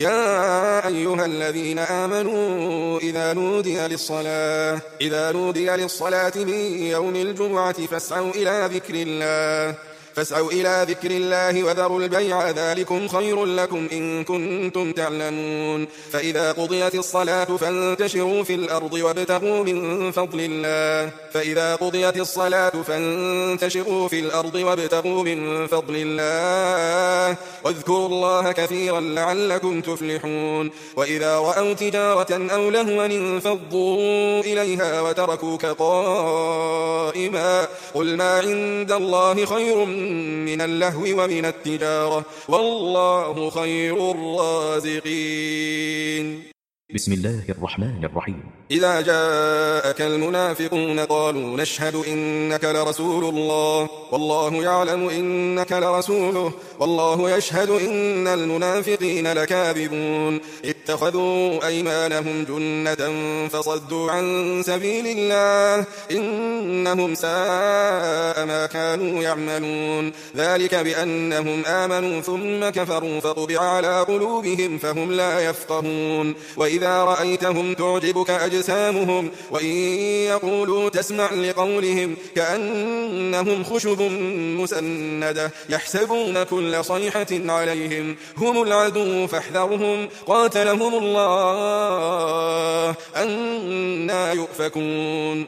يا أيها الذين آمنوا إذا نودي للصلاة من يوم الجمعة فاسعوا إلى ذكر الله وذروا البيع ذلكم خير لكم إن كنتم تعلمون فإذا قضيت الصلاة فانتشروا في الأرض وابتغوا من فضل الله واذكروا الله كثيرا لعلكم تفلحون وإذا رأوا تجارة أو لهوا انفضوا إليها وتركوك قائما قل ما عند الله خير من اللهو ومن التجارة والله خير الرازقين. بسم الله الرحمن الرحيم. إذا جاءك المنافقون قالوا نشهد إنك لرسول الله والله يعلم إنك لرسوله والله يشهد إن المنافقين لكاذبون اتخذوا أيمانهم جنة فصدوا عن سبيل الله إنهم ساء ما كانوا يعملون ذلك بأنهم آمنوا ثم كفروا فطبع على قلوبهم فهم لا يفقهون وإذا رأيتهم تعجبك أجسامهم وإن يقولوا تسمع لقولهم كأنهم خشب مسندة يحسبون كل صيحة عليهم هم العدو فاحذرهم قاتلهم الله أنى يؤفكون.